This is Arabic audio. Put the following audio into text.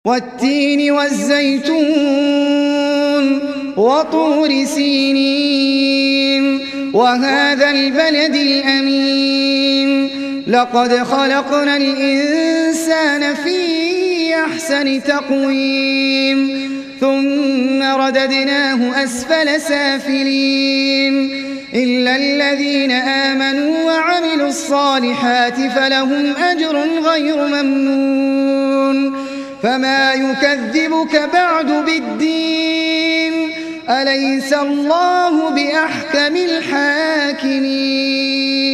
والتين والزيتون وطور سينين وهذا البلد الأمين لقد خلقنا الإنسان في أحسن تقويم ثم رددناه أسفل سافلين إلا الذين آمنوا وعملوا الصالحات فلهم أجر غير ممنون فما يكذبك بعد بالدين أليس الله بأحكم الحاكمين